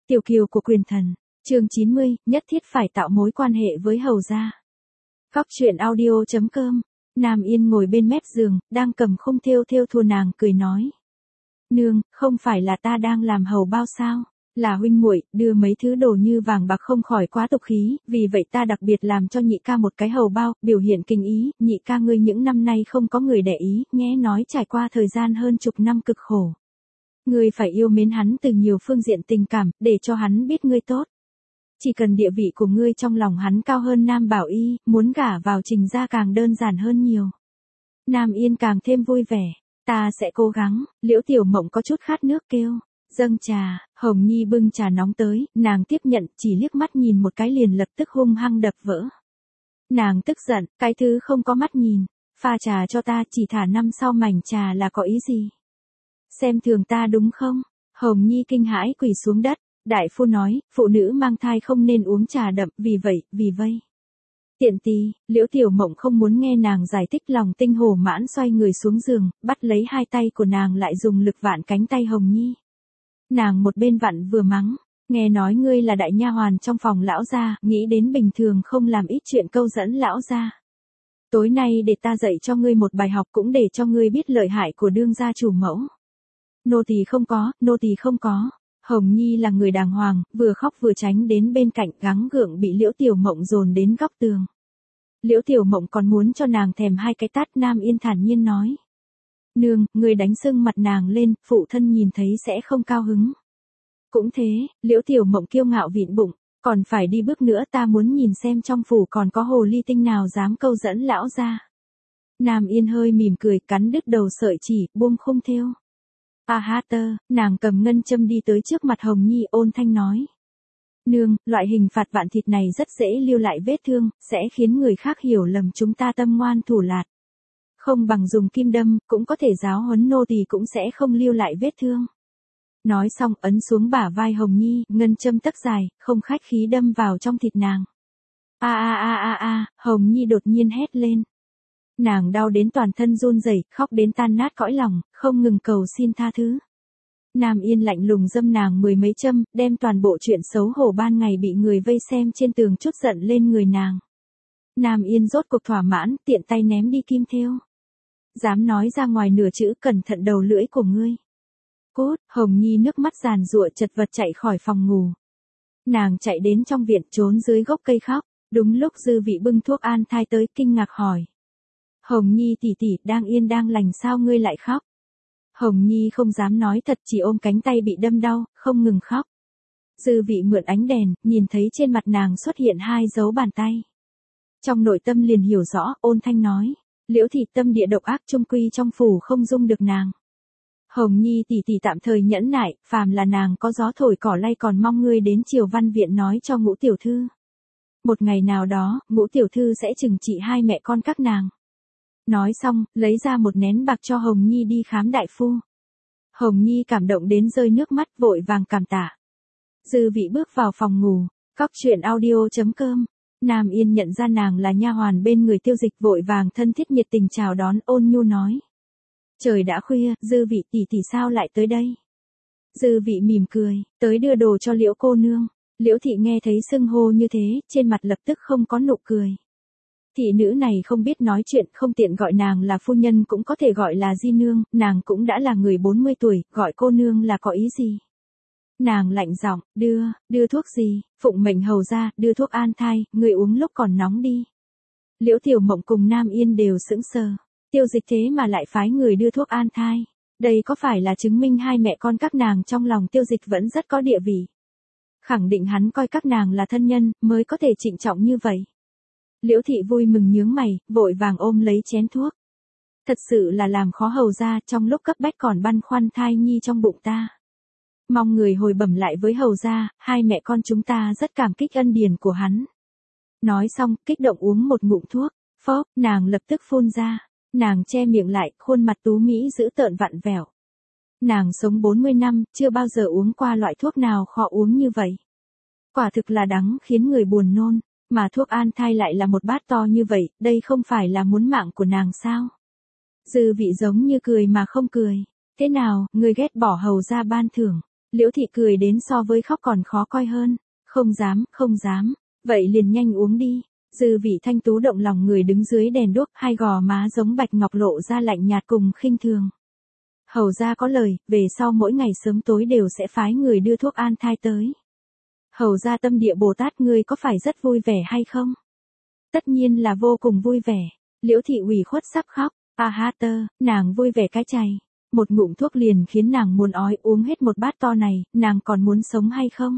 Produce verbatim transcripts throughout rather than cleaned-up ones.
Tiểu kiều của quyền thần, chương chín mươi, nhất thiết phải tạo mối quan hệ với hầu gia. Góc truyện audio chấm com, Nam Yên ngồi bên mép giường, đang cầm khung thêu thêu thùa, nàng cười nói. Nương, không phải là ta đang làm hầu bao sao? Là huynh muội đưa mấy thứ đồ như vàng bạc không khỏi quá tục khí, vì vậy ta đặc biệt làm cho nhị ca một cái hầu bao, biểu hiện kinh ý, nhị ca ngươi những năm nay không có người để ý, nhé nói trải qua thời gian hơn chục năm cực khổ. Ngươi phải yêu mến hắn từ nhiều phương diện tình cảm, để cho hắn biết ngươi tốt. Chỉ cần địa vị của ngươi trong lòng hắn cao hơn Nam Bảo Y, muốn gả vào Trình gia càng đơn giản hơn nhiều. Nam Yên càng thêm vui vẻ, ta sẽ cố gắng. Liễu Tiểu Mộng có chút khát nước kêu. Dâng trà, Hồng Nhi bưng trà nóng tới, nàng tiếp nhận, chỉ liếc mắt nhìn một cái liền lập tức hung hăng đập vỡ. Nàng tức giận, cái thứ không có mắt nhìn, pha trà cho ta, chỉ thả năm sau mảnh trà là có ý gì? Xem thường ta đúng không? Hồng Nhi kinh hãi quỳ xuống đất, đại phu nói, phụ nữ mang thai không nên uống trà đậm, vì vậy, vì vây. Tiện tì, Liễu Tiểu Mộng không muốn nghe nàng giải thích, lòng tinh hổ mãn xoay người xuống giường, bắt lấy hai tay của nàng lại dùng lực vạn cánh tay Hồng Nhi. Nàng một bên vặn vừa mắng, nghe nói ngươi là đại nha hoàn trong phòng lão gia, nghĩ đến bình thường không làm ít chuyện câu dẫn lão gia. Tối nay để ta dạy cho ngươi một bài học, cũng để cho ngươi biết lợi hại của đương gia chủ mẫu. Nô tỳ không có, nô tỳ không có. Hồng Nhi là người đàng hoàng, vừa khóc vừa tránh đến bên cạnh, gắng gượng bị Liễu Tiểu Mộng dồn đến góc tường. Liễu Tiểu Mộng còn muốn cho nàng thèm hai cái tát. Nam Yên thản nhiên nói. Nương, người đánh sưng mặt nàng lên, phụ thân nhìn thấy sẽ không cao hứng. Cũng thế, Liễu Tiểu Mộng kiêu ngạo vịn bụng, còn phải đi bước nữa, ta muốn nhìn xem trong phủ còn có hồ ly tinh nào dám câu dẫn lão gia. Nam Yên hơi mỉm cười, cắn đứt đầu sợi chỉ, buông khung thêu. A ha tơ, nàng cầm ngân châm đi tới trước mặt Hồng Nhi, ôn thanh nói. Nương, loại hình phạt vạn thịt này rất dễ lưu lại vết thương, sẽ khiến người khác hiểu lầm chúng ta tâm ngoan thủ lạt. Không bằng dùng kim đâm, cũng có thể giáo huấn nô tỳ, cũng sẽ không lưu lại vết thương. Nói xong ấn xuống bả vai Hồng Nhi, ngân châm tấc dài, không khách khí đâm vào trong thịt nàng. A a a a a, Hồng Nhi đột nhiên hét lên. Nàng đau đến toàn thân run rẩy, khóc đến tan nát cõi lòng, không ngừng cầu xin tha thứ. Nam Yên lạnh lùng dâm nàng mười mấy châm, đem toàn bộ chuyện xấu hổ ban ngày bị người vây xem trên tường chút giận lên người nàng. Nam Yên rốt cuộc thỏa mãn, tiện tay ném đi kim thêu. Dám nói ra ngoài nửa chữ, cẩn thận đầu lưỡi của ngươi. Cút, Hồng Nhi nước mắt giàn giụa chật vật chạy khỏi phòng ngủ. Nàng chạy đến trong viện, trốn dưới gốc cây khóc. Đúng lúc Dư Vị bưng thuốc an thai tới, kinh ngạc hỏi. Hồng Nhi tỷ tỷ, đang yên đang lành sao ngươi lại khóc? Hồng Nhi không dám nói thật, chỉ ôm cánh tay bị đâm đau, không ngừng khóc. Dư Vị mượn ánh đèn, nhìn thấy trên mặt nàng xuất hiện hai dấu bàn tay. Trong nội tâm liền hiểu rõ, ôn thanh nói. Liễu thị tâm địa độc ác, chung quy trong phủ không dung được nàng. Hồng Nhi tỷ tỷ tạm thời nhẫn nại, phàm là nàng có gió thổi cỏ lay, còn mong ngươi đến Triều Văn viện nói cho Ngũ tiểu thư. Một ngày nào đó, Ngũ tiểu thư sẽ trừng trị hai mẹ con các nàng. Nói xong, lấy ra một nén bạc cho Hồng Nhi đi khám đại phu. Hồng Nhi cảm động đến rơi nước mắt, vội vàng cảm tạ. Dư Vị bước vào phòng ngủ, góc truyện audio chấm com. Nam Yên nhận ra nàng là nha hoàn bên người Tiêu Dịch, vội vàng thân thiết nhiệt tình chào đón, ôn nhu nói. Trời đã khuya, Dư Vị tỷ tỷ sao lại tới đây? Dư Vị mỉm cười, tới đưa đồ cho Liễu cô nương. Liễu thị nghe thấy xưng hô như thế, trên mặt lập tức không có nụ cười. Thị nữ này không biết nói chuyện, không tiện gọi nàng là phu nhân, cũng có thể gọi là di nương, nàng cũng đã là người bốn mươi tuổi, gọi cô nương là có ý gì? Nàng lạnh giọng, đưa, đưa thuốc gì? Phụng mệnh hầu ra, đưa thuốc an thai, người uống lúc còn nóng đi. Liễu Tiểu Mộng cùng Nam Yên đều sững sờ. Tiêu Dịch thế mà lại phái người đưa thuốc an thai. Đây có phải là chứng minh hai mẹ con các nàng trong lòng Tiêu Dịch vẫn rất có địa vị? Khẳng định hắn coi các nàng là thân nhân, mới có thể trịnh trọng như vậy. Liễu thị vui mừng nhướng mày, vội vàng ôm lấy chén thuốc. Thật sự là làm khó hầu ra, trong lúc cấp bách còn băn khoăn thai nhi trong bụng ta. Mong người hồi bẩm lại với hầu ra, hai mẹ con chúng ta rất cảm kích ân điển của hắn. Nói xong, kích động uống một ngụm thuốc, phốc, nàng lập tức phun ra. Nàng che miệng lại, khuôn mặt tú mỹ dữ tợn vặn vẹo. Nàng sống bốn mươi năm, chưa bao giờ uống qua loại thuốc nào khó uống như vậy. Quả thực là đắng khiến người buồn nôn. Mà thuốc an thai lại là một bát to như vậy, đây không phải là muốn mạng của nàng sao? Dư Vị giống như cười mà không cười. Thế nào, ngươi ghét bỏ hầu ra ban thưởng? Liễu thị cười đến so với khóc còn khó coi hơn. Không dám, không dám. Vậy liền nhanh uống đi. Dư vị thanh tú động lòng người đứng dưới đèn đuốc, hai gò má giống bạch ngọc lộ ra lạnh nhạt cùng khinh thường. Hầu ra có lời, về sau mỗi ngày sớm tối đều sẽ phái người đưa thuốc an thai tới. Hầu ra tâm địa Bồ Tát, ngươi có phải rất vui vẻ hay không? Tất nhiên là vô cùng vui vẻ. Liễu thị ủy khuất sắp khóc. A ha tơ, nàng vui vẻ cái chày. Một ngụm thuốc liền khiến nàng muốn ói, uống hết một bát to này, nàng còn muốn sống hay không?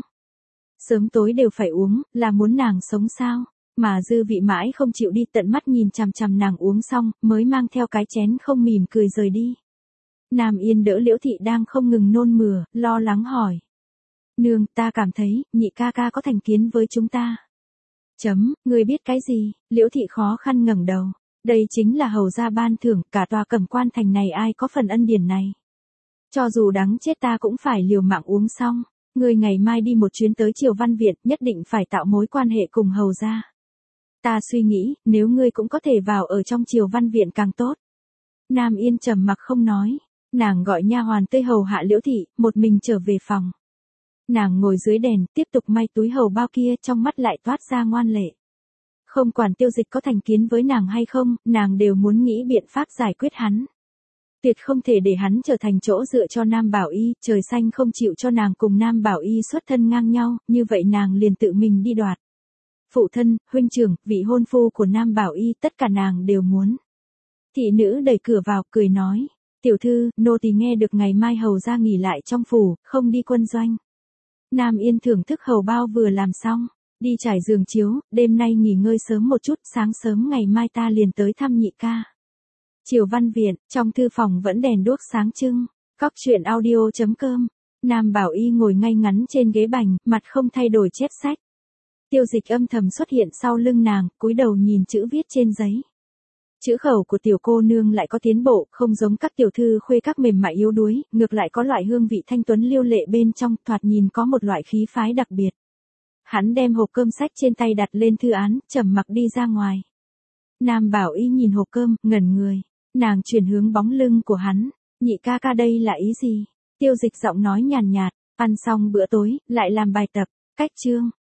Sớm tối đều phải uống, là muốn nàng sống sao? Mà dư vị mãi không chịu đi, tận mắt nhìn chằm chằm nàng uống xong, mới mang theo cái chén không mỉm cười rời đi. Nam Yên đỡ Liễu thị đang không ngừng nôn mửa, lo lắng hỏi. Nương, ta cảm thấy, nhị ca ca có thành kiến với chúng ta. Chấm, ngươi biết cái gì? Liễu thị khó khăn ngẩng đầu. Đây chính là hầu gia ban thưởng, cả tòa Cẩm Quan thành này ai có phần ân điển này. Cho dù đắng chết ta cũng phải liều mạng uống xong. Ngươi ngày mai đi một chuyến tới Triều Văn Viện, nhất định phải tạo mối quan hệ cùng hầu gia. Ta suy nghĩ, nếu ngươi cũng có thể vào ở trong Triều Văn Viện càng tốt. Nam Yên trầm mặc không nói. Nàng gọi nha hoàn tới hầu hạ Liễu thị, một mình trở về phòng. Nàng ngồi dưới đèn, tiếp tục may túi hầu bao kia, trong mắt lại toát ra ngoan lệ. Không quản Tiêu Dịch có thành kiến với nàng hay không, nàng đều muốn nghĩ biện pháp giải quyết hắn. Tuyệt không thể để hắn trở thành chỗ dựa cho Nam Bảo Y, trời xanh không chịu cho nàng cùng Nam Bảo Y xuất thân ngang nhau, như vậy nàng liền tự mình đi đoạt. Phụ thân, huynh trưởng, vị hôn phu của Nam Bảo Y, tất cả nàng đều muốn. Thị nữ đẩy cửa vào, cười nói. Tiểu thư, nô tỳ nghe được ngày mai hầu ra nghỉ lại trong phủ, không đi quân doanh. Nam Yên thưởng thức hầu bao vừa làm xong, đi trải giường chiếu, đêm nay nghỉ ngơi sớm một chút, sáng sớm ngày mai ta liền tới thăm nhị ca. Triều Văn Viện, trong thư phòng vẫn đèn đuốc sáng trưng. Cóc truyện audio chấm com. Nam Bảo Y ngồi ngay ngắn trên ghế bành, mặt không thay đổi chép sách. Tiêu Dịch âm thầm xuất hiện sau lưng nàng, cúi đầu nhìn chữ viết trên giấy. Chữ khẩu của tiểu cô nương lại có tiến bộ, không giống các tiểu thư khuê các mềm mại yếu đuối, ngược lại có loại hương vị thanh tuấn liêu lệ bên trong, thoạt nhìn có một loại khí phái đặc biệt. Hắn đem hộp cơm sách trên tay đặt lên thư án, trầm mặc đi ra ngoài. Nam Bảo Y nhìn hộp cơm, ngẩn người. Nàng chuyển hướng bóng lưng của hắn. Nhị ca ca đây là ý gì? Tiêu Dịch giọng nói nhàn nhạt, nhạt, ăn xong bữa tối, lại làm bài tập. Cách chương.